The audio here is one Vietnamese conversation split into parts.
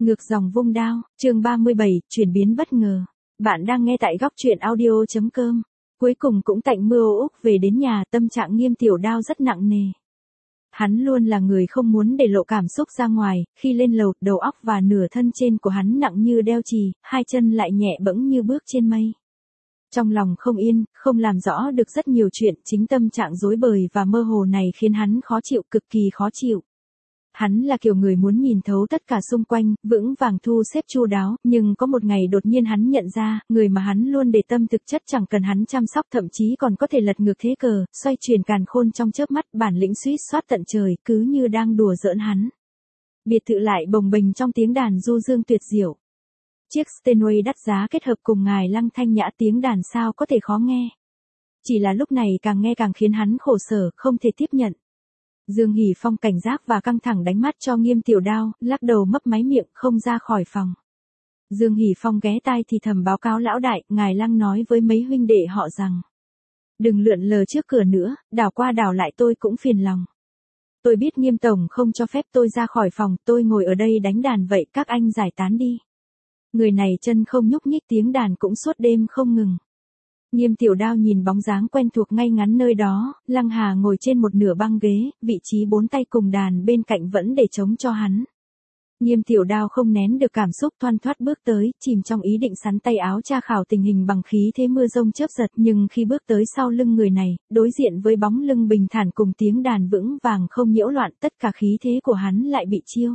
Ngược dòng vung đao, chương 37, chuyển biến bất ngờ. Bạn đang nghe tại góc truyện audio.com. Cuối cùng cũng tạnh mưa ố Úc về đến nhà, tâm trạng Nghiêm Tiểu Đao rất nặng nề. Hắn luôn là người không muốn để lộ cảm xúc ra ngoài, khi lên lầu, đầu óc và nửa thân trên của hắn nặng như đeo chì, hai chân lại nhẹ bẫng như bước trên mây. Trong lòng không yên, không làm rõ được rất nhiều chuyện, chính tâm trạng rối bời và mơ hồ này khiến hắn khó chịu, cực kỳ khó chịu. Hắn là kiểu người muốn nhìn thấu tất cả xung quanh, vững vàng thu xếp chu đáo, nhưng có một ngày đột nhiên hắn nhận ra, người mà hắn luôn để tâm thực chất chẳng cần hắn chăm sóc, thậm chí còn có thể lật ngược thế cờ, xoay chuyển càn khôn trong chớp mắt, bản lĩnh suýt soát tận trời, cứ như đang đùa giỡn hắn. Biệt thự lại bồng bềnh trong tiếng đàn du dương tuyệt diệu. Chiếc Steinway đắt giá kết hợp cùng ngài Lăng thanh nhã, tiếng đàn sao có thể khó nghe. Chỉ là lúc này càng nghe càng khiến hắn khổ sở, không thể tiếp nhận. Dương Hỷ Phong cảnh giác và căng thẳng đánh mắt cho Nghiêm Tiểu Đao, lắc đầu mấp máy miệng, không ra khỏi phòng. Dương Hỷ Phong ghé tai thì thầm báo cáo lão đại, ngài Lăng nói với mấy huynh đệ họ rằng: đừng lượn lờ trước cửa nữa, đảo qua đảo lại tôi cũng phiền lòng. Tôi biết Nghiêm tổng không cho phép tôi ra khỏi phòng, tôi ngồi ở đây đánh đàn vậy, các anh giải tán đi. Người này chân không nhúc nhích, tiếng đàn cũng suốt đêm không ngừng. Nghiêm Tiểu Đao nhìn bóng dáng quen thuộc ngay ngắn nơi đó, Lăng Hà ngồi trên một nửa băng ghế, vị trí bốn tay cùng đàn bên cạnh vẫn để trống cho hắn. Nghiêm Tiểu Đao không nén được cảm xúc, thoăn thoắt bước tới, chìm trong ý định sắn tay áo tra khảo tình hình bằng khí thế mưa rông chớp giật, nhưng khi bước tới sau lưng người này, đối diện với bóng lưng bình thản cùng tiếng đàn vững vàng không nhiễu loạn, tất cả khí thế của hắn lại bị chiêu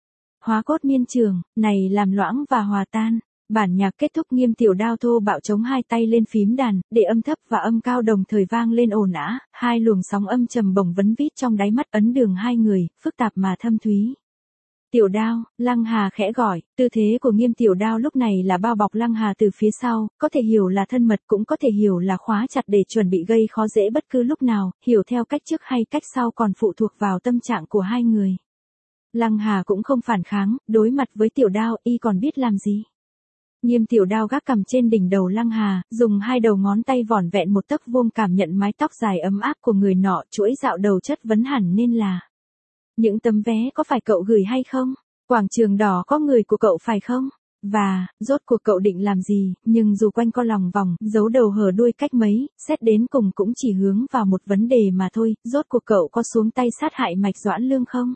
hóa cốt miên trường, này làm loãng và hòa tan. Bản nhạc kết thúc, Nghiêm Tiểu Đao thô bạo chống hai tay lên phím đàn, để âm thấp và âm cao đồng thời vang lên ồn ào, hai luồng sóng âm trầm bổng vấn vít trong đáy mắt ấn đường hai người, phức tạp mà thâm thúy. Tiểu Đao, Lăng Hà khẽ gọi, tư thế của Nghiêm Tiểu Đao lúc này là bao bọc Lăng Hà từ phía sau, có thể hiểu là thân mật, cũng có thể hiểu là khóa chặt để chuẩn bị gây khó dễ bất cứ lúc nào, hiểu theo cách trước hay cách sau còn phụ thuộc vào tâm trạng của hai người. Lăng Hà cũng không phản kháng, đối mặt với Tiểu Đao, y còn biết làm gì. Nghiêm Tiểu Đao gác cằm trên đỉnh đầu Lăng Hà, dùng hai đầu ngón tay vỏn vẹn một tấc vuông cảm nhận mái tóc dài ấm áp của người nọ, chuỗi dạo đầu chất vấn hẳn nên là: những tấm vé có phải cậu gửi hay không? Quảng trường đỏ có người của cậu phải không? Và, rốt cuộc cậu định làm gì? Nhưng dù quanh co lòng vòng, giấu đầu hở đuôi cách mấy, xét đến cùng cũng chỉ hướng vào một vấn đề mà thôi, rốt cuộc cậu có xuống tay sát hại Mạch Doãn Lương không?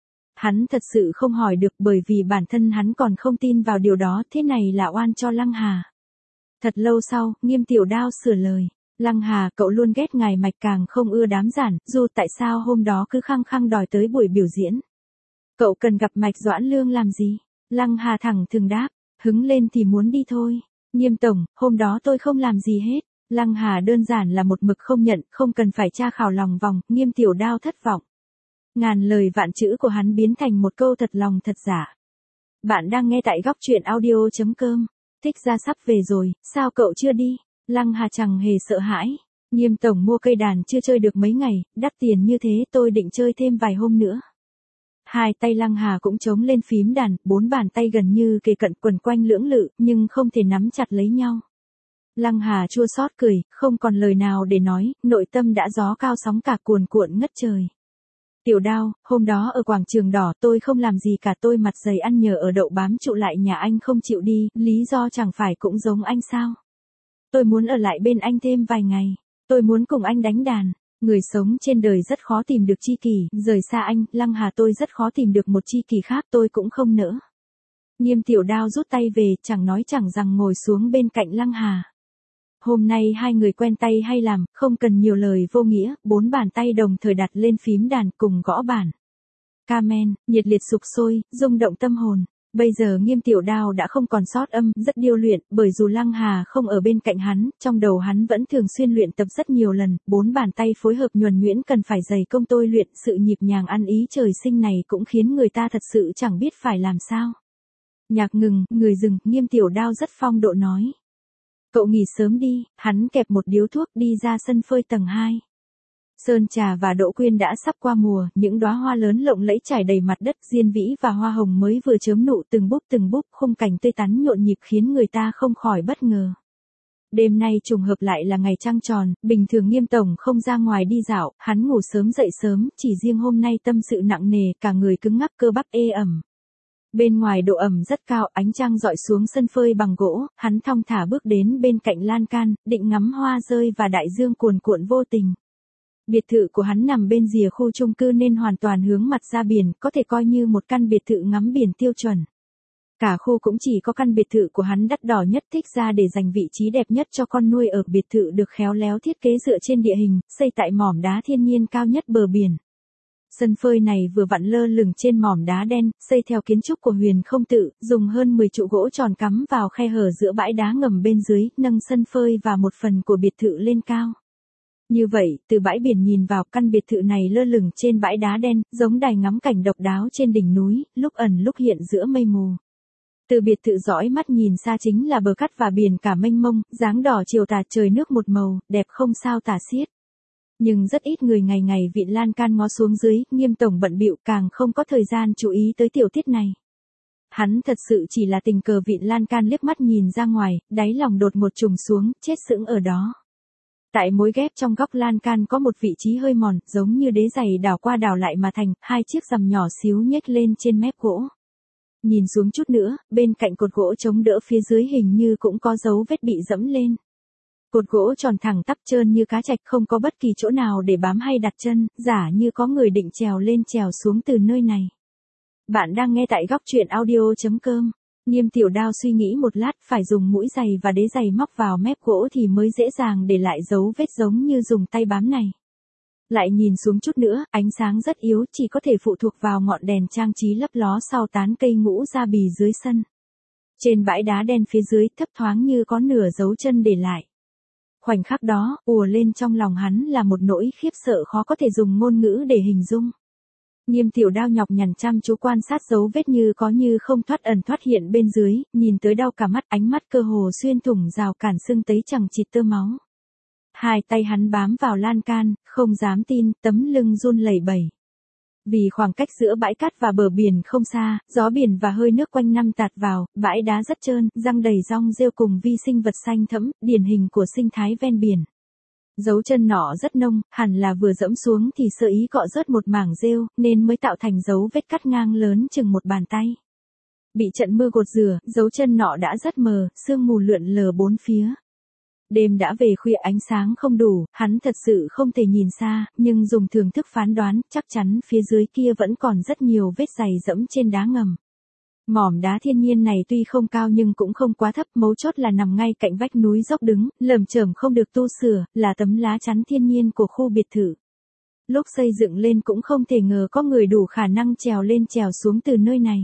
Hắn thật sự không hỏi được, bởi vì bản thân hắn còn không tin vào điều đó, thế này là oan cho Lăng Hà. Thật lâu sau, Nghiêm Tiểu Đao sửa lời: Lăng Hà, cậu luôn ghét ngài Mạch, càng không ưa đám giản, dù tại sao hôm đó cứ khăng khăng đòi tới buổi biểu diễn. Cậu cần gặp Mạch Doãn Lương làm gì? Lăng Hà thẳng thừng đáp: hứng lên thì muốn đi thôi. Nghiêm tổng, hôm đó tôi không làm gì hết. Lăng Hà đơn giản là một mực không nhận, không cần phải tra khảo lòng vòng. Nghiêm Tiểu Đao thất vọng. Ngàn lời vạn chữ của hắn biến thành một câu thật lòng thật giả. Bạn đang nghe tại góc truyện audio.com. Thích ra sắp về rồi, sao cậu chưa đi? Lăng Hà chẳng hề sợ hãi. Nghiêm tổng mua cây đàn chưa chơi được mấy ngày, đắt tiền như thế tôi định chơi thêm vài hôm nữa. Hai tay Lăng Hà cũng chống lên phím đàn, bốn bàn tay gần như kề cận quần quanh lưỡng lự, nhưng không thể nắm chặt lấy nhau. Lăng Hà chua xót cười, không còn lời nào để nói, nội tâm đã gió cao sóng cả, cuồn cuộn ngất trời. Tiểu Đao, hôm đó ở quảng trường đỏ tôi không làm gì cả, tôi mặt dày ăn nhờ ở đậu bám trụ lại nhà anh không chịu đi, lý do chẳng phải cũng giống anh sao? Tôi muốn ở lại bên anh thêm vài ngày, tôi muốn cùng anh đánh đàn. Người sống trên đời rất khó tìm được tri kỷ, rời xa anh, Lăng Hà, tôi rất khó tìm được một tri kỷ khác, tôi cũng không nỡ. Nghiêm Tiểu Đao rút tay về, chẳng nói chẳng rằng ngồi xuống bên cạnh Lăng Hà. Hôm nay hai người quen tay hay làm, không cần nhiều lời vô nghĩa, bốn bàn tay đồng thời đặt lên phím đàn cùng gõ bản. Carmen, nhiệt liệt sục sôi, rung động tâm hồn. Bây giờ Nghiêm Tiểu Đao đã không còn sót âm, rất điêu luyện, bởi dù Lăng Hà không ở bên cạnh hắn, trong đầu hắn vẫn thường xuyên luyện tập rất nhiều lần, bốn bàn tay phối hợp nhuần nhuyễn cần phải dày công tôi luyện, sự nhịp nhàng ăn ý trời sinh này cũng khiến người ta thật sự chẳng biết phải làm sao. Nhạc ngừng, người dừng, Nghiêm Tiểu Đao rất phong độ nói: cậu nghỉ sớm đi. Hắn kẹp một điếu thuốc đi ra sân phơi tầng 2. Sơn trà và đỗ quyên đã sắp qua mùa, những đóa hoa lớn lộng lẫy trải đầy mặt đất, diên vĩ và hoa hồng mới vừa chớm nụ, từng búp, khung cảnh tươi tắn nhộn nhịp khiến người ta không khỏi bất ngờ. Đêm nay trùng hợp lại là ngày trăng tròn, bình thường Nghiêm tổng không ra ngoài đi dạo, hắn ngủ sớm dậy sớm, chỉ riêng hôm nay tâm sự nặng nề, cả người cứng ngắc, cơ bắp ê ẩm. Bên ngoài độ ẩm rất cao, ánh trăng rọi xuống sân phơi bằng gỗ, hắn thong thả bước đến bên cạnh lan can, định ngắm hoa rơi và đại dương cuồn cuộn vô tình. Biệt thự của hắn nằm bên rìa khu chung cư nên hoàn toàn hướng mặt ra biển, có thể coi như một căn biệt thự ngắm biển tiêu chuẩn. Cả khu cũng chỉ có căn biệt thự của hắn đắt đỏ nhất thích ra để dành vị trí đẹp nhất cho con nuôi ở. Biệt thự được khéo léo thiết kế dựa trên địa hình, xây tại mỏm đá thiên nhiên cao nhất bờ biển. Sân phơi này vừa vặn lơ lửng trên mỏm đá đen, xây theo kiến trúc của Huyền Không Tự, dùng hơn 10 trụ gỗ tròn cắm vào khe hở giữa bãi đá ngầm bên dưới, nâng sân phơi và một phần của biệt thự lên cao. Như vậy, từ bãi biển nhìn vào, căn biệt thự này lơ lửng trên bãi đá đen, giống đài ngắm cảnh độc đáo trên đỉnh núi, lúc ẩn lúc hiện giữa mây mù. Từ biệt thự dõi mắt nhìn xa chính là bờ cát và biển cả mênh mông, dáng đỏ chiều tà trời nước một màu, đẹp không sao tả xiết. Nhưng rất ít người ngày ngày vịn lan can ngó xuống dưới, Nghiêm tổng bận bịu càng không có thời gian chú ý tới tiểu tiết này. Hắn thật sự chỉ là tình cờ vịn lan can liếc mắt nhìn ra ngoài, đáy lòng đột một trùng xuống, chết sững ở đó. Tại mối ghép trong góc lan can có một vị trí hơi mòn, giống như đế giày đảo qua đảo lại mà thành, hai chiếc rằm nhỏ xíu nhếch lên trên mép gỗ. Nhìn xuống chút nữa, bên cạnh cột gỗ chống đỡ phía dưới hình như cũng có dấu vết bị dẫm lên. Cột gỗ tròn thẳng tắp trơn như cá trạch, không có bất kỳ chỗ nào để bám hay đặt chân, giả như có người định trèo lên trèo xuống từ nơi này. Bạn đang nghe tại góc truyện audio.com. Nghiêm Tiểu Đao suy nghĩ một lát, phải dùng mũi giày và đế giày móc vào mép gỗ thì mới dễ dàng để lại dấu vết giống như dùng tay bám này. Lại nhìn xuống chút nữa, ánh sáng rất yếu, chỉ có thể phụ thuộc vào ngọn đèn trang trí lấp ló sau tán cây ngũ ra bì dưới sân. Trên bãi đá đen phía dưới, thấp thoáng như có nửa dấu chân để lại. Khoảnh khắc đó, ùa lên trong lòng hắn là một nỗi khiếp sợ khó có thể dùng ngôn ngữ để hình dung. Nghiêm Tiểu Đao nhọc nhằn chăm chú quan sát dấu vết như có như không thoát ẩn thoát hiện bên dưới, nhìn tới đau cả mắt, ánh mắt cơ hồ xuyên thủng rào cản sưng tấy chẳng chịt tơ máu. Hai tay hắn bám vào lan can, không dám tin, tấm lưng run lẩy bẩy. Vì khoảng cách giữa bãi cát và bờ biển không xa, gió biển và hơi nước quanh năm tạt vào, bãi đá rất trơn, răng đầy rong rêu cùng vi sinh vật xanh thẫm, điển hình của sinh thái ven biển. Dấu chân nọ rất nông, hẳn là vừa dẫm xuống thì sơ ý cọ rớt một mảng rêu, nên mới tạo thành dấu vết cắt ngang lớn chừng một bàn tay. Bị trận mưa gột rửa, dấu chân nọ đã rất mờ, sương mù lượn lờ bốn phía. Đêm đã về khuya, ánh sáng không đủ, hắn thật sự không thể nhìn xa, nhưng dùng thưởng thức phán đoán, chắc chắn phía dưới kia vẫn còn rất nhiều vết giày dẫm trên đá ngầm. Mỏm đá thiên nhiên này tuy không cao nhưng cũng không quá thấp, mấu chốt là nằm ngay cạnh vách núi dốc đứng, lởm chởm không được tu sửa, là tấm lá chắn thiên nhiên của khu biệt thự. Lúc xây dựng lên cũng không thể ngờ có người đủ khả năng trèo lên trèo xuống từ nơi này.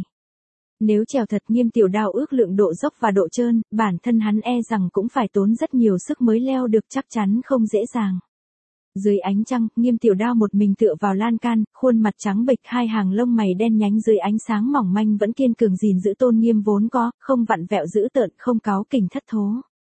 Nếu trèo thật, Nghiêm Tiểu Đao ước lượng độ dốc và độ trơn, bản thân hắn e rằng cũng phải tốn rất nhiều sức mới leo được, chắc chắn không dễ dàng. Dưới ánh trăng, Nghiêm Tiểu Đao một mình tựa vào lan can, khuôn mặt trắng bệch, hai hàng lông mày đen nhánh dưới ánh sáng mỏng manh vẫn kiên cường gìn giữ tôn nghiêm vốn có, không vặn vẹo dữ tợn, không cáu kỉnh thất thố.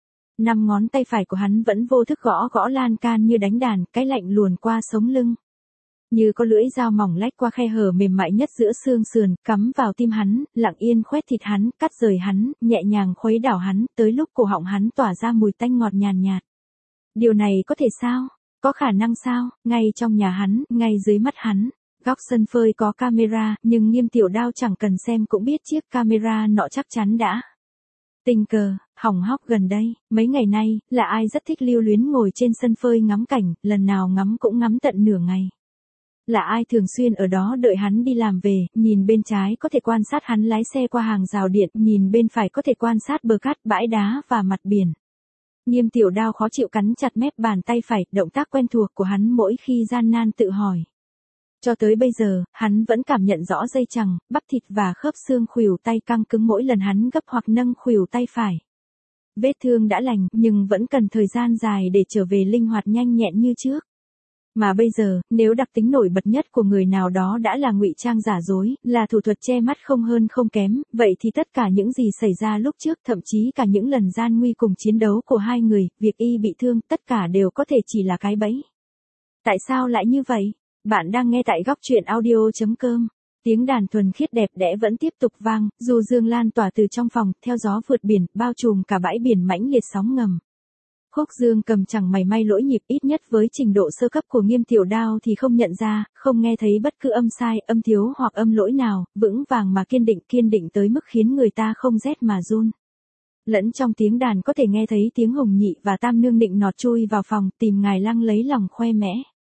5 ngón tay phải của hắn vẫn vô thức gõ gõ lan can như đánh đàn, cái lạnh luồn qua sống lưng. Như có lưỡi dao mỏng lách qua khe hở mềm mại nhất giữa xương sườn, cắm vào tim hắn, lặng yên khoét thịt hắn, cắt rời hắn, nhẹ nhàng khuấy đảo hắn, tới lúc cổ họng hắn tỏa ra mùi tanh ngọt nhàn nhạt. Điều này có thể sao? Có khả năng sao? Ngay trong nhà hắn, ngay dưới mắt hắn. Góc sân phơi có camera, nhưng Nghiêm Tiểu Đao chẳng cần xem cũng biết chiếc camera nọ chắc chắn đã tình cờ hỏng hóc gần đây. Mấy ngày nay, là ai rất thích lưu luyến ngồi trên sân phơi ngắm cảnh, lần nào ngắm cũng ngắm tận nửa ngày. Là ai thường xuyên ở đó đợi hắn đi làm về, nhìn bên trái có thể quan sát hắn lái xe qua hàng rào điện, nhìn bên phải có thể quan sát bờ cát, bãi đá và mặt biển. Nghiêm Tiểu Đao khó chịu cắn chặt mép bàn tay phải, động tác quen thuộc của hắn mỗi khi gian nan tự hỏi. Cho tới bây giờ, hắn vẫn cảm nhận rõ dây chằng, bắp thịt và khớp xương khuỷu tay căng cứng mỗi lần hắn gấp hoặc nâng khuỷu tay phải. Vết thương đã lành, nhưng vẫn cần thời gian dài để trở về linh hoạt nhanh nhẹn như trước. Mà bây giờ, nếu đặc tính nổi bật nhất của người nào đó đã là ngụy trang giả dối, là thủ thuật che mắt không hơn không kém, vậy thì tất cả những gì xảy ra lúc trước, thậm chí cả những lần gian nguy cùng chiến đấu của hai người, việc y bị thương, tất cả đều có thể chỉ là cái bẫy. Tại sao lại như vậy? Bạn đang nghe tại góc truyện audio.com. Tiếng đàn thuần khiết đẹp đẽ vẫn tiếp tục vang, dù dương lan tỏa từ trong phòng, theo gió vượt biển, bao trùm cả bãi biển mãnh liệt sóng ngầm. Khúc Dương Cầm chẳng mảy may lỗi nhịp, ít nhất với trình độ sơ cấp của Nghiêm Tiểu Đao thì không nhận ra, không nghe thấy bất cứ âm sai, âm thiếu hoặc âm lỗi nào, vững vàng mà kiên định tới mức khiến người ta không rét mà run. Lẫn trong tiếng đàn có thể nghe thấy tiếng Hồng Nhị và Tam Nương nịnh nọt chui vào phòng tìm Ngài Lăng lấy lòng khoe mẽ.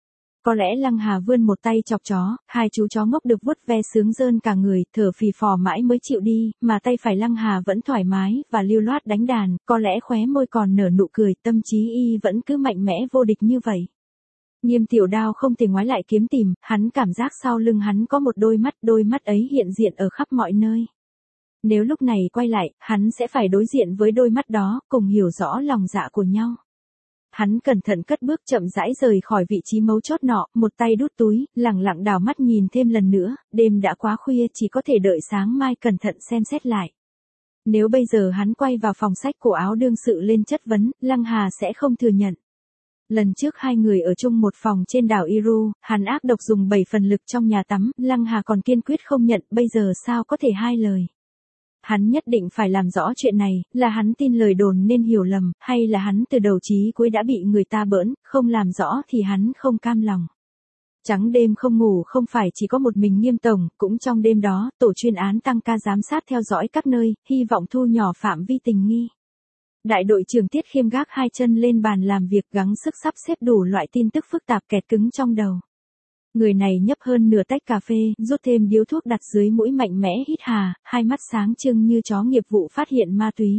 Có lẽ Lăng Hà vươn một tay chọc chó, hai chú chó ngốc được vuốt ve sướng rơn cả người, thở phì phò mãi mới chịu đi, mà tay phải Lăng Hà vẫn thoải mái và lưu loát đánh đàn, có lẽ khóe môi còn nở nụ cười, tâm trí y vẫn cứ mạnh mẽ vô địch như vậy. Nghiêm Tiểu Đao không thể ngoái lại kiếm tìm, hắn cảm giác sau lưng hắn có một đôi mắt ấy hiện diện ở khắp mọi nơi. Nếu lúc này quay lại, hắn sẽ phải đối diện với đôi mắt đó, cùng hiểu rõ lòng dạ của nhau. Hắn cẩn thận cất bước chậm rãi rời khỏi vị trí mấu chốt nọ, một tay đút túi, lẳng lặng đảo mắt nhìn thêm lần nữa, đêm đã quá khuya chỉ có thể đợi sáng mai cẩn thận xem xét lại. Nếu bây giờ hắn quay vào phòng sách cổ áo đương sự lên chất vấn, Lăng Hà sẽ không thừa nhận. Lần trước hai người ở chung một phòng trên đảo Iru, hắn ác độc dùng 7 phần lực trong nhà tắm, Lăng Hà còn kiên quyết không nhận, bây giờ sao có thể hai lời. Hắn nhất định phải làm rõ chuyện này, là hắn tin lời đồn nên hiểu lầm, hay là hắn từ đầu chí cuối đã bị người ta bỡn, không làm rõ thì hắn không cam lòng. Trắng đêm không ngủ không phải chỉ có một mình Nghiêm tổng, cũng trong đêm đó, tổ chuyên án tăng ca giám sát theo dõi các nơi, hy vọng thu nhỏ phạm vi tình nghi. Đại đội trưởng Tiết Khiêm gác hai chân lên bàn làm việc gắng sức sắp xếp đủ loại tin tức phức tạp kẹt cứng trong đầu. Người này nhấp hơn nửa tách cà phê, rút thêm điếu thuốc đặt dưới mũi mạnh mẽ hít hà, hai mắt sáng trưng như chó nghiệp vụ phát hiện ma túy.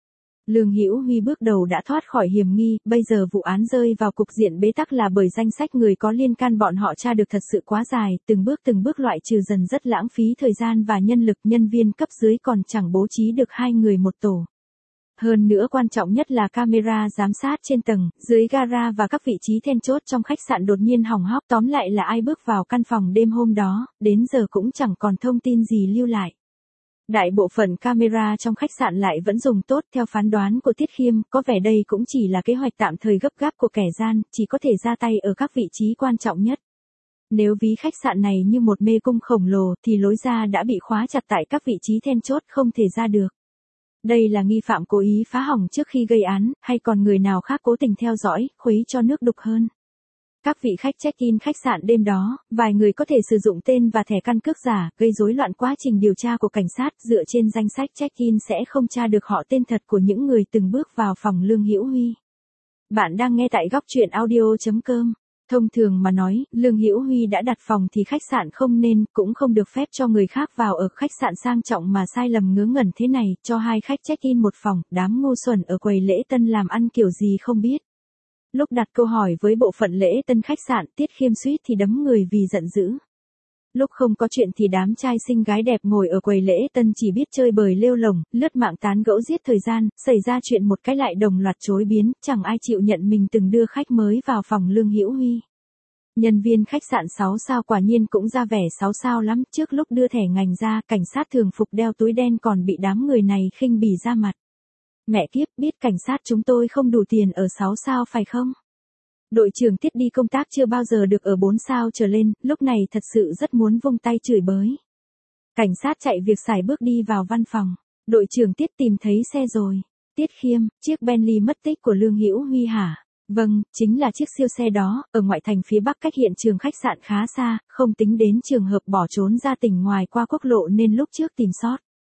Lương Hữu Huy bước đầu đã thoát khỏi hiểm nghi, bây giờ vụ án rơi vào cục diện bế tắc là bởi danh sách người có liên can bọn họ tra được thật sự quá dài, từng bước loại trừ dần rất lãng phí thời gian và nhân lực, nhân viên cấp dưới còn chẳng bố trí được hai người một tổ. Hơn nữa quan trọng nhất là camera giám sát trên tầng, dưới gara và các vị trí then chốt trong khách sạn đột nhiên hỏng hóc, tóm lại là ai bước vào căn phòng đêm hôm đó, đến giờ cũng chẳng còn thông tin gì lưu lại. Đại bộ phận camera trong khách sạn lại vẫn dùng tốt, theo phán đoán của Tiết Khiêm, có vẻ đây cũng chỉ là kế hoạch tạm thời gấp gáp của kẻ gian, chỉ có thể ra tay ở các vị trí quan trọng nhất. Nếu ví khách sạn này như một mê cung khổng lồ thì lối ra đã bị khóa chặt tại các vị trí then chốt không thể ra được. Đây là nghi phạm cố ý phá hỏng trước khi gây án, hay còn người nào khác cố tình theo dõi, khuấy cho nước đục hơn. Các vị khách check-in khách sạn đêm đó, vài người có thể sử dụng tên và thẻ căn cước giả, gây rối loạn quá trình điều tra của cảnh sát, dựa trên danh sách check-in sẽ không tra được họ tên thật của những người từng bước vào phòng Lương Hữu Huy. Bạn đang nghe tại góc truyện audio.com. Thông thường mà nói, Lương Hữu Huy đã đặt phòng thì khách sạn không nên, cũng không được phép cho người khác vào ở khách sạn sang trọng mà sai lầm ngớ ngẩn thế này, cho hai khách check-in một phòng, đám ngu xuẩn ở quầy lễ tân làm ăn kiểu gì không biết. Lúc đặt câu hỏi với bộ phận lễ tân khách sạn, Tiết Khiêm suýt thì đấm người vì giận dữ. Lúc không có chuyện thì đám trai xinh gái đẹp ngồi ở quầy lễ tân chỉ biết chơi bời lêu lổng, lướt mạng tán gẫu giết thời gian, xảy ra chuyện một cái lại đồng loạt chối biến, chẳng ai chịu nhận mình từng đưa khách mới vào phòng Lương Hữu Huy. Nhân viên khách sạn 6 sao quả nhiên cũng ra vẻ 6 sao lắm, trước lúc đưa thẻ ngành ra, cảnh sát thường phục đeo túi đen còn bị đám người này khinh bỉ ra mặt. Mẹ kiếp, biết cảnh sát chúng tôi không đủ tiền ở 6 sao phải không? Đội trưởng Tiết đi công tác chưa bao giờ được ở 4 sao trở lên, lúc này thật sự rất muốn vung tay chửi bới. Cảnh sát chạy việc xài bước đi vào văn phòng. Đội trưởng Tiết tìm thấy xe rồi. Tiết Khiêm, chiếc Bentley mất tích của Lương Hữu Huy hả? Vâng, chính là chiếc siêu xe đó, ở ngoại thành phía bắc cách hiện trường khách sạn khá xa, không tính đến trường hợp bỏ trốn ra tỉnh ngoài qua quốc lộ nên lúc trước tìm sót.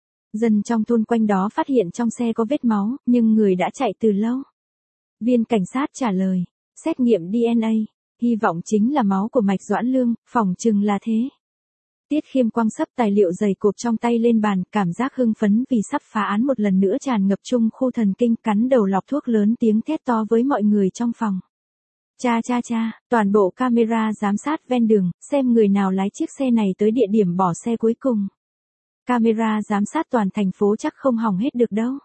Dân trong thôn quanh đó phát hiện trong xe có vết máu, nhưng người đã chạy từ lâu. Viên cảnh sát trả lời, xét nghiệm DNA, hy vọng chính là máu của Mạch Doãn Lương, phỏng chừng là thế. Tiết Khiêm quăng sấp tài liệu dày cộp trong tay lên bàn, cảm giác hưng phấn vì sắp phá án một lần nữa tràn ngập chung khu thần kinh, cắn đầu lọc thuốc lớn tiếng thét to với mọi người trong phòng. Cha, toàn bộ camera giám sát ven đường, xem người nào lái chiếc xe này tới địa điểm bỏ xe cuối cùng. Camera giám sát toàn thành phố chắc không hỏng hết được đâu.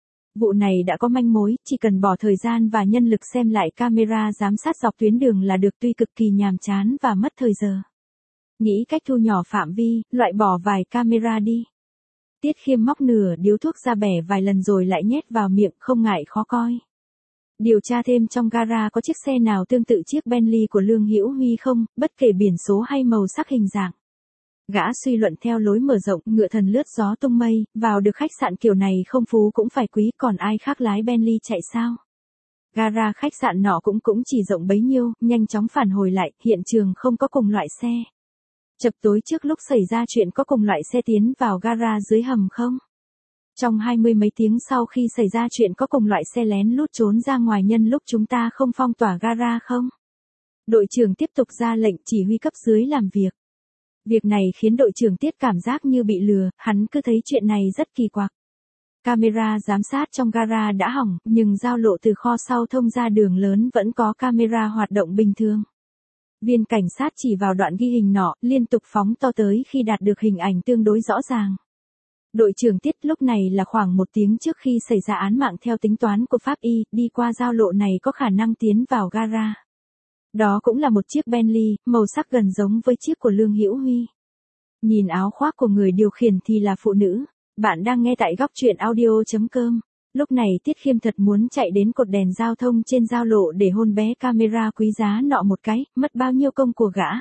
Vụ này đã có manh mối, chỉ cần bỏ thời gian và nhân lực xem lại camera giám sát dọc tuyến đường là được, tuy cực kỳ nhàm chán và mất thời giờ. Nghĩ cách thu nhỏ phạm vi, loại bỏ vài camera đi. Tiết Khiêm móc nửa điếu thuốc ra bẻ vài lần rồi lại nhét vào miệng, không ngại khó coi. Điều tra thêm trong gara có chiếc xe nào tương tự chiếc Bentley của Lương Hữu Huy không, bất kể biển số hay màu sắc hình dạng. Gã suy luận theo lối mở rộng, ngựa thần lướt gió tung mây, vào được khách sạn kiểu này không phú cũng phải quý, còn ai khác lái Bentley chạy sao? Gara khách sạn nọ cũng chỉ rộng bấy nhiêu, nhanh chóng phản hồi lại, hiện trường không có cùng loại xe. Chập tối trước lúc xảy ra chuyện có cùng loại xe tiến vào gara dưới hầm không? Trong 20 mấy tiếng sau khi xảy ra chuyện có cùng loại xe lén lút trốn ra ngoài nhân lúc chúng ta không phong tỏa gara không? Đội trưởng tiếp tục ra lệnh chỉ huy cấp dưới làm việc. Việc này khiến đội trưởng Tiết cảm giác như bị lừa, hắn cứ thấy chuyện này rất kỳ quặc. Camera giám sát trong gara đã hỏng, nhưng giao lộ từ kho sau thông ra đường lớn vẫn có camera hoạt động bình thường. Viên cảnh sát chỉ vào đoạn ghi hình nọ, liên tục phóng to tới khi đạt được hình ảnh tương đối rõ ràng. Đội trưởng Tiết lúc này là khoảng 1 tiếng trước khi xảy ra án mạng theo tính toán của pháp y, đi qua giao lộ này có khả năng tiến vào gara. Đó cũng là một chiếc Bentley, màu sắc gần giống với chiếc của Lương Hữu Huy. Nhìn áo khoác của người điều khiển thì là phụ nữ. Bạn đang nghe tại góc truyện audio.com. Lúc này Tiết Khiêm thật muốn chạy đến cột đèn giao thông trên giao lộ để hôn bé camera quý giá nọ một cái, mất bao nhiêu công của gã.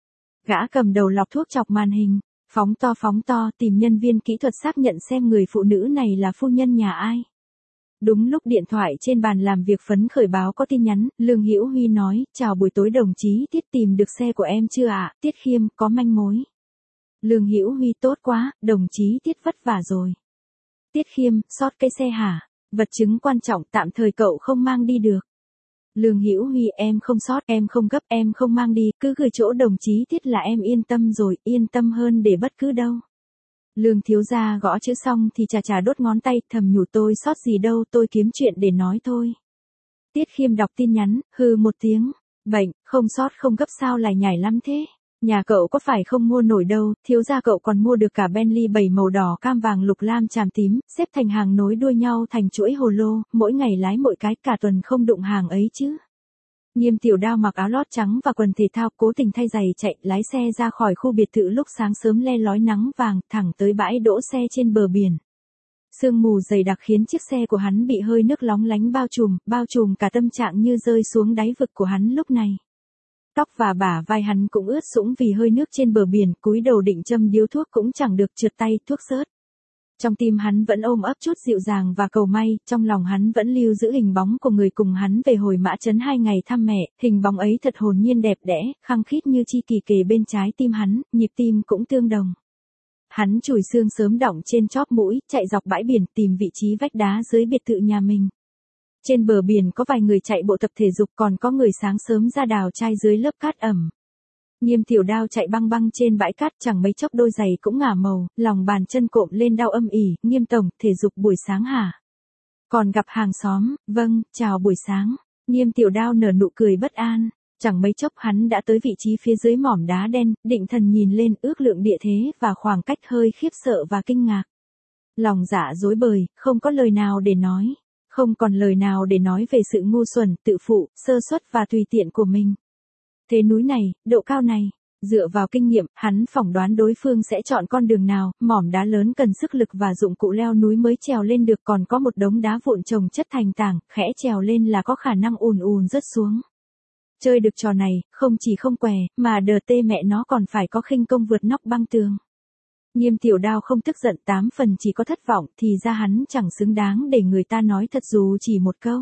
Gã cầm đầu lọc thuốc chọc màn hình, phóng to, tìm nhân viên kỹ thuật xác nhận xem người phụ nữ này là phu nhân nhà ai. Đúng lúc điện thoại trên bàn làm việc phấn khởi báo có tin nhắn, Lương Hữu Huy nói, chào buổi tối đồng chí, Tiết tìm được xe của em chưa ạ? Tiết Khiêm, có manh mối. Lương Hữu Huy tốt quá, đồng chí Tiết vất vả rồi. Tiết Khiêm, sót cái xe hả? Vật chứng quan trọng tạm thời cậu không mang đi được. Lương Hữu Huy em không sót, em không gấp, em không mang đi, cứ gửi chỗ đồng chí Tiết là em yên tâm rồi, yên tâm hơn để bất cứ đâu. Lương thiếu gia gõ chữ xong thì chà đốt ngón tay, thầm nhủ tôi sót gì đâu, tôi kiếm chuyện để nói thôi. Tiết Khiêm đọc tin nhắn, hừ một tiếng, bệnh, không sót không gấp sao lại nhảy lắm thế. Nhà cậu có phải không mua nổi đâu, thiếu gia cậu còn mua được cả Bentley 7 màu đỏ cam vàng lục lam chàm tím, xếp thành hàng nối đuôi nhau thành chuỗi hồ lô, mỗi ngày lái mỗi cái, cả tuần không đụng hàng ấy chứ. Nghiêm Tiểu Đao mặc áo lót trắng và quần thể thao, cố tình thay giày chạy, lái xe ra khỏi khu biệt thự lúc sáng sớm le lói nắng vàng, thẳng tới bãi đỗ xe trên bờ biển. Sương mù dày đặc khiến chiếc xe của hắn bị hơi nước lóng lánh bao trùm cả tâm trạng như rơi xuống đáy vực của hắn lúc này. Tóc và bả vai hắn cũng ướt sũng vì hơi nước trên bờ biển, cúi đầu định châm điếu thuốc cũng chẳng được, trượt tay, thuốc sớt. Trong tim hắn vẫn ôm ấp chút dịu dàng và cầu may, trong lòng hắn vẫn lưu giữ hình bóng của người cùng hắn về hồi Mã Trấn 2 ngày thăm mẹ, hình bóng ấy thật hồn nhiên đẹp đẽ, khăng khít như chi kỷ kề bên trái tim hắn, nhịp tim cũng tương đồng. Hắn chùi xương sớm đọng trên chóp mũi, chạy dọc bãi biển tìm vị trí vách đá dưới biệt thự nhà mình. Trên bờ biển có vài người chạy bộ tập thể dục, còn có người sáng sớm ra đào trai dưới lớp cát ẩm. Nghiêm Tiểu Đao chạy băng trên bãi cát, chẳng mấy chốc đôi giày cũng ngả màu, lòng bàn chân cộm lên đau âm ỉ. Nghiêm tổng, thể dục buổi sáng hả? Còn gặp hàng xóm, vâng, chào buổi sáng. Nghiêm Tiểu Đao nở nụ cười bất an. Chẳng mấy chốc hắn đã tới vị trí phía dưới mỏm đá đen, định thần nhìn lên, ước lượng địa thế và khoảng cách, hơi khiếp sợ và kinh ngạc. Lòng dạ rối bời, không có lời nào để nói. Không còn lời nào để nói về sự ngu xuẩn, tự phụ, sơ suất và tùy tiện của mình. Thế núi này, độ cao này, dựa vào kinh nghiệm, hắn phỏng đoán đối phương sẽ chọn con đường nào, mỏm đá lớn cần sức lực và dụng cụ leo núi mới trèo lên được, còn có một đống đá vụn chồng chất thành tảng, khẽ trèo lên là có khả năng ùn rớt xuống. Chơi được trò này, không chỉ không què, mà đờ tê mẹ nó còn phải có khinh công vượt nóc băng tường. Nghiêm Tiểu Đao không tức giận, 8 phần chỉ có thất vọng, thì ra hắn chẳng xứng đáng để người ta nói thật dù chỉ một câu.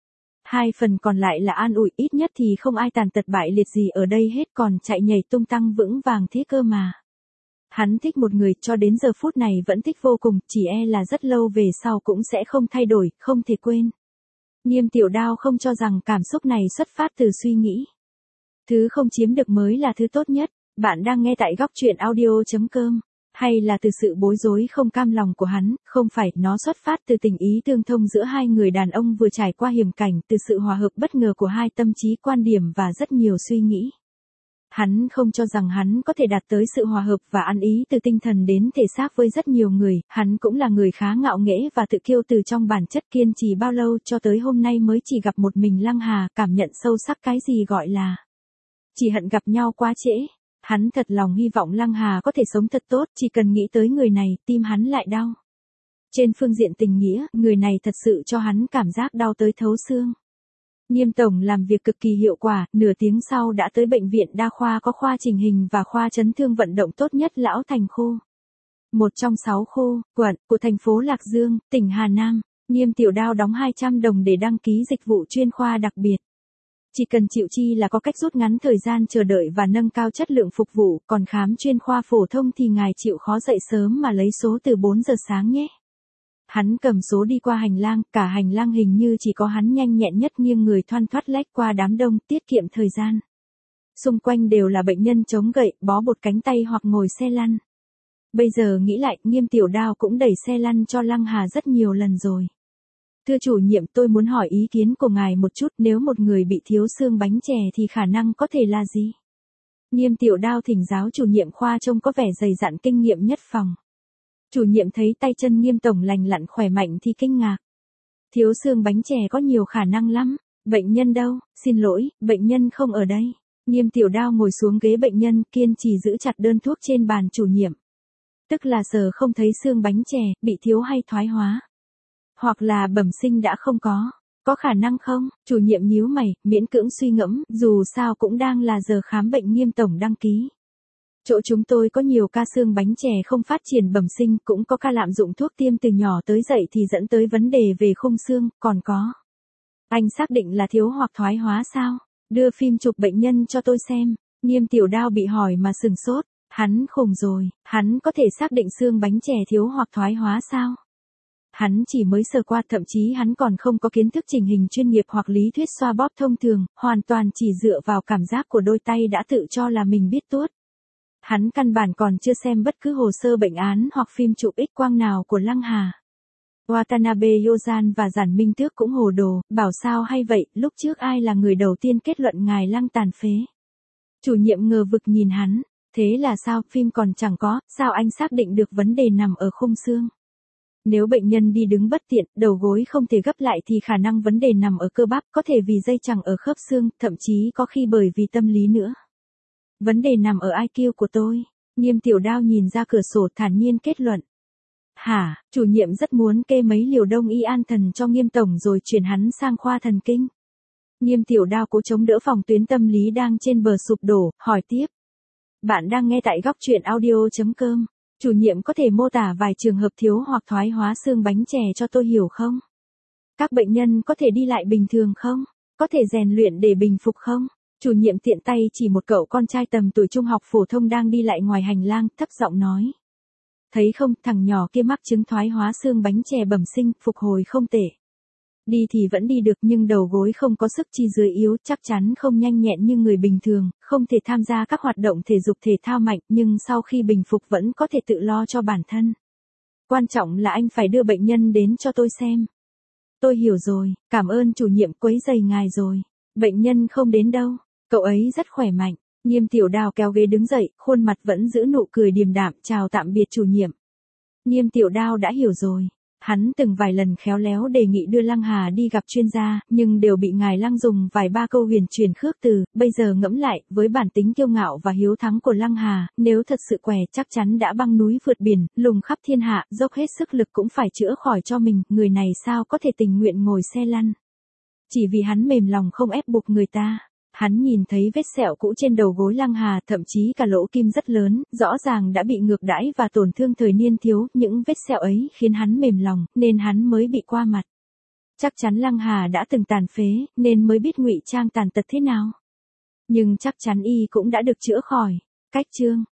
2 phần còn lại là an ủi, ít nhất thì không ai tàn tật bại liệt gì ở đây hết, còn chạy nhảy tung tăng vững vàng thế cơ mà. Hắn thích một người, cho đến giờ phút này vẫn thích vô cùng, chỉ e là rất lâu về sau cũng sẽ không thay đổi, không thể quên. Nghiêm Tiểu Đao không cho rằng cảm xúc này xuất phát từ suy nghĩ. Thứ không chiếm được mới là thứ tốt nhất. Bạn đang nghe tại góc truyện audio.com. Hay là từ sự bối rối không cam lòng của hắn, không phải, nó xuất phát từ tình ý tương thông giữa hai người đàn ông vừa trải qua hiểm cảnh, từ sự hòa hợp bất ngờ của hai tâm trí, quan điểm và rất nhiều suy nghĩ. Hắn không cho rằng hắn có thể đạt tới sự hòa hợp và ăn ý từ tinh thần đến thể xác với rất nhiều người, hắn cũng là người khá ngạo nghễ và tự kiêu từ trong bản chất, kiên trì bao lâu cho tới hôm nay mới chỉ gặp một mình Lăng Hà, cảm nhận sâu sắc cái gì gọi là chỉ hận gặp nhau quá trễ. Hắn thật lòng hy vọng Lăng Hà có thể sống thật tốt, chỉ cần nghĩ tới người này, tim hắn lại đau. Trên phương diện tình nghĩa, người này thật sự cho hắn cảm giác đau tới thấu xương. Nghiêm tổng làm việc cực kỳ hiệu quả, nửa tiếng sau đã tới bệnh viện đa khoa có khoa chỉnh hình và khoa chấn thương vận động tốt nhất Lão Thành khu. Một trong 6 khu, quận, của thành phố Lạc Dương, tỉnh Hà Nam. Nghiêm Tiểu Đao đóng 200 đồng để đăng ký dịch vụ chuyên khoa đặc biệt. Chỉ cần chịu chi là có cách rút ngắn thời gian chờ đợi và nâng cao chất lượng phục vụ, còn khám chuyên khoa phổ thông thì ngài chịu khó dậy sớm mà lấy số từ 4 giờ sáng nhé. Hắn cầm số đi qua hành lang, cả hành lang hình như chỉ có hắn nhanh nhẹn nhất nghiêng người thoăn thoắt lách qua đám đông, tiết kiệm thời gian. Xung quanh đều là bệnh nhân chống gậy, bó bột cánh tay hoặc ngồi xe lăn. Bây giờ nghĩ lại, Nghiêm Tiểu Đao cũng đẩy xe lăn cho Lăng Hà rất nhiều lần rồi. Thưa chủ nhiệm, tôi muốn hỏi ý kiến của ngài một chút, nếu một người bị thiếu xương bánh chè thì khả năng có thể là gì? Nghiêm Tiểu Đao thỉnh giáo chủ nhiệm khoa trông có vẻ dày dặn kinh nghiệm nhất phòng. Chủ nhiệm thấy tay chân Nghiêm tổng lành lặn khỏe mạnh thì kinh ngạc. Thiếu xương bánh chè có nhiều khả năng lắm. Bệnh nhân đâu? Xin lỗi, bệnh nhân không ở đây. Nghiêm Tiểu Đao ngồi xuống ghế bệnh nhân, kiên trì giữ chặt đơn thuốc trên bàn chủ nhiệm. Tức là giờ không thấy xương bánh chè, bị thiếu hay thoái hóa. Hoặc là bẩm sinh đã không có. Có khả năng không? Chủ nhiệm nhíu mày, miễn cưỡng suy ngẫm, dù sao cũng đang là giờ khám bệnh Nghiêm tổng đăng ký. Chỗ chúng tôi có nhiều ca xương bánh chè không phát triển bẩm sinh, cũng có ca lạm dụng thuốc tiêm từ nhỏ tới dậy thì dẫn tới vấn đề về khung xương, còn có. Anh xác định là thiếu hoặc thoái hóa sao? Đưa phim chụp bệnh nhân cho tôi xem. Nghiêm Tiểu Đao bị hỏi mà sừng sốt. Hắn khùng rồi, hắn có thể xác định xương bánh chè thiếu hoặc thoái hóa sao? Hắn chỉ mới sơ qua, thậm chí hắn còn không có kiến thức chỉnh hình chuyên nghiệp hoặc lý thuyết xoa bóp thông thường, hoàn toàn chỉ dựa vào cảm giác của đôi tay đã tự cho là mình biết tuốt. Hắn căn bản còn chưa xem bất cứ hồ sơ bệnh án hoặc phim chụp X-quang nào của Lăng Hà. Watanabe Yozan và Giản Minh Tước cũng hồ đồ, bảo sao hay vậy, lúc trước ai là người đầu tiên kết luận ngài Lăng tàn phế. Chủ nhiệm ngờ vực nhìn hắn, thế là sao, phim còn chẳng có, sao anh xác định được vấn đề nằm ở khung xương? Nếu bệnh nhân đi đứng bất tiện, đầu gối không thể gấp lại thì khả năng vấn đề nằm ở cơ bắp, có thể vì dây chằng ở khớp xương, thậm chí có khi bởi vì tâm lý nữa. Vấn đề nằm ở IQ của tôi. Nghiêm Tiểu Đao nhìn ra cửa sổ thản nhiên kết luận. Hả, chủ nhiệm rất muốn kê mấy liều đông y an thần cho Nghiêm tổng rồi chuyển hắn sang khoa thần kinh. Nghiêm Tiểu Đao cố chống đỡ phòng tuyến tâm lý đang trên bờ sụp đổ, hỏi tiếp. Bạn đang nghe tại góc truyện audio.com. Chủ nhiệm có thể mô tả vài trường hợp thiếu hoặc thoái hóa xương bánh chè cho tôi hiểu không? Các bệnh nhân có thể đi lại bình thường không? Có thể rèn luyện để bình phục không? Chủ nhiệm tiện tay chỉ một cậu con trai tầm tuổi trung học phổ thông đang đi lại ngoài hành lang, thấp giọng nói. Thấy không, thằng nhỏ kia mắc chứng thoái hóa xương bánh chè bẩm sinh, phục hồi không tệ. Đi thì vẫn đi được nhưng đầu gối không có sức chi dưới yếu, chắc chắn không nhanh nhẹn như người bình thường, không thể tham gia các hoạt động thể dục thể thao mạnh nhưng sau khi bình phục vẫn có thể tự lo cho bản thân. Quan trọng là anh phải đưa bệnh nhân đến cho tôi xem. Tôi hiểu rồi, cảm ơn chủ nhiệm quấy rầy ngài rồi. Bệnh nhân không đến đâu, cậu ấy rất khỏe mạnh. Nghiêm Tiểu Đao kéo ghế đứng dậy, khuôn mặt vẫn giữ nụ cười điềm đạm, chào tạm biệt chủ nhiệm. Nghiêm Tiểu Đao đã hiểu rồi. Hắn từng vài lần khéo léo đề nghị đưa Lăng Hà đi gặp chuyên gia, nhưng đều bị ngài Lăng dùng vài ba câu huyền truyền khước từ, bây giờ ngẫm lại, với bản tính kiêu ngạo và hiếu thắng của Lăng Hà, nếu thật sự què chắc chắn đã băng núi vượt biển, lùng khắp thiên hạ, dốc hết sức lực cũng phải chữa khỏi cho mình, người này sao có thể tình nguyện ngồi xe lăn. Chỉ vì hắn mềm lòng không ép buộc người ta. Hắn nhìn thấy vết sẹo cũ trên đầu gối Lăng Hà, thậm chí cả lỗ kim rất lớn, rõ ràng đã bị ngược đãi và tổn thương thời niên thiếu, những vết sẹo ấy khiến hắn mềm lòng, nên hắn mới bị qua mặt. Chắc chắn Lăng Hà đã từng tàn phế, nên mới biết ngụy trang tàn tật thế nào. Nhưng chắc chắn y cũng đã được chữa khỏi. Cách chương